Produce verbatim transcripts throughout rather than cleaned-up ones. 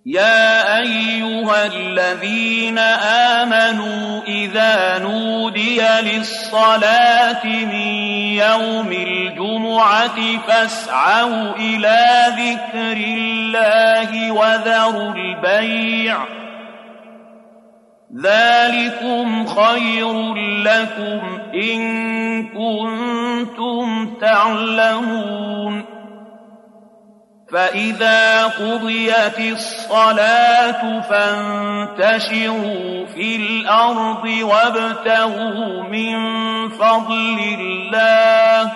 يا أيها الذين آمنوا إذا نودي للصلاة من يوم الجمعة فاسعوا إلى ذكر الله وذروا البيع ذلكم خير لكم إن كنتم تعلمون فإذا قضيت الصلاة فانتشروا في الأرض وابتغوا من فضل الله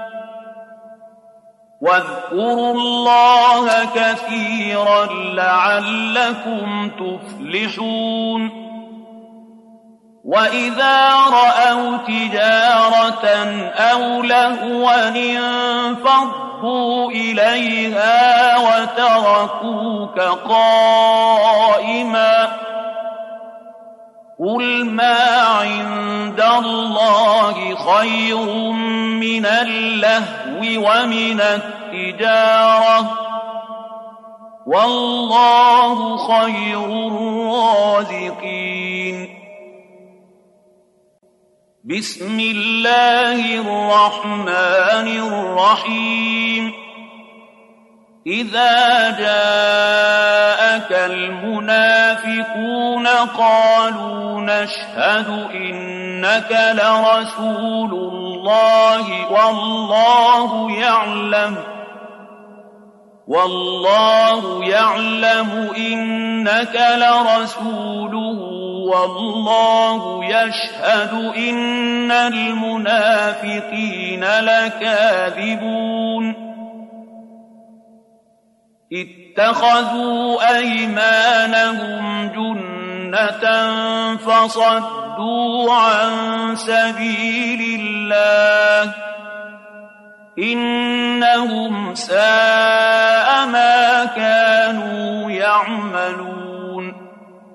واذكروا الله كثيرا لعلكم تفلحون وإذا رأوا تجارة أو لهوا انفضوا إليها وتركوك قائما قل ما عند الله خير من اللهو ومن التجارة والله خير الرازقين بسم الله الرحمن الرحيم إذا جاءك المنافقون قالوا نشهد إنك لرسول الله والله يعلم والله يعلم إنك لرسوله والله يشهد إن المنافقين لكاذبون اتخذوا أيمانهم جنة فصدوا عن سبيل الله إنهم ساء ما كانوا يعملون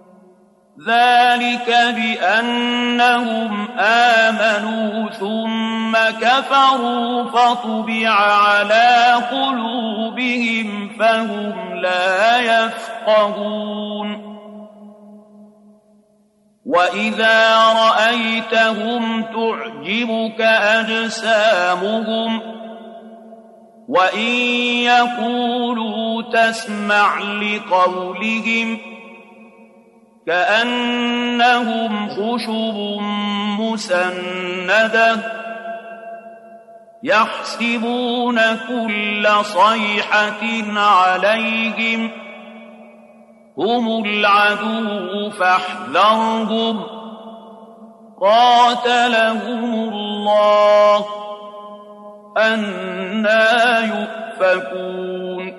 ذلك بأنهم آمنوا ثم كفروا فطبع على قلوبهم فهم لا يفقهون وإذا رأيتهم تعجبك أجسامهم وإن يقولوا تسمع لقولهم كأنهم خشب مسندة يحسبون كل صيحة عليهم هم العدو فاحذرهم قاتلهم الله أنى يؤفكون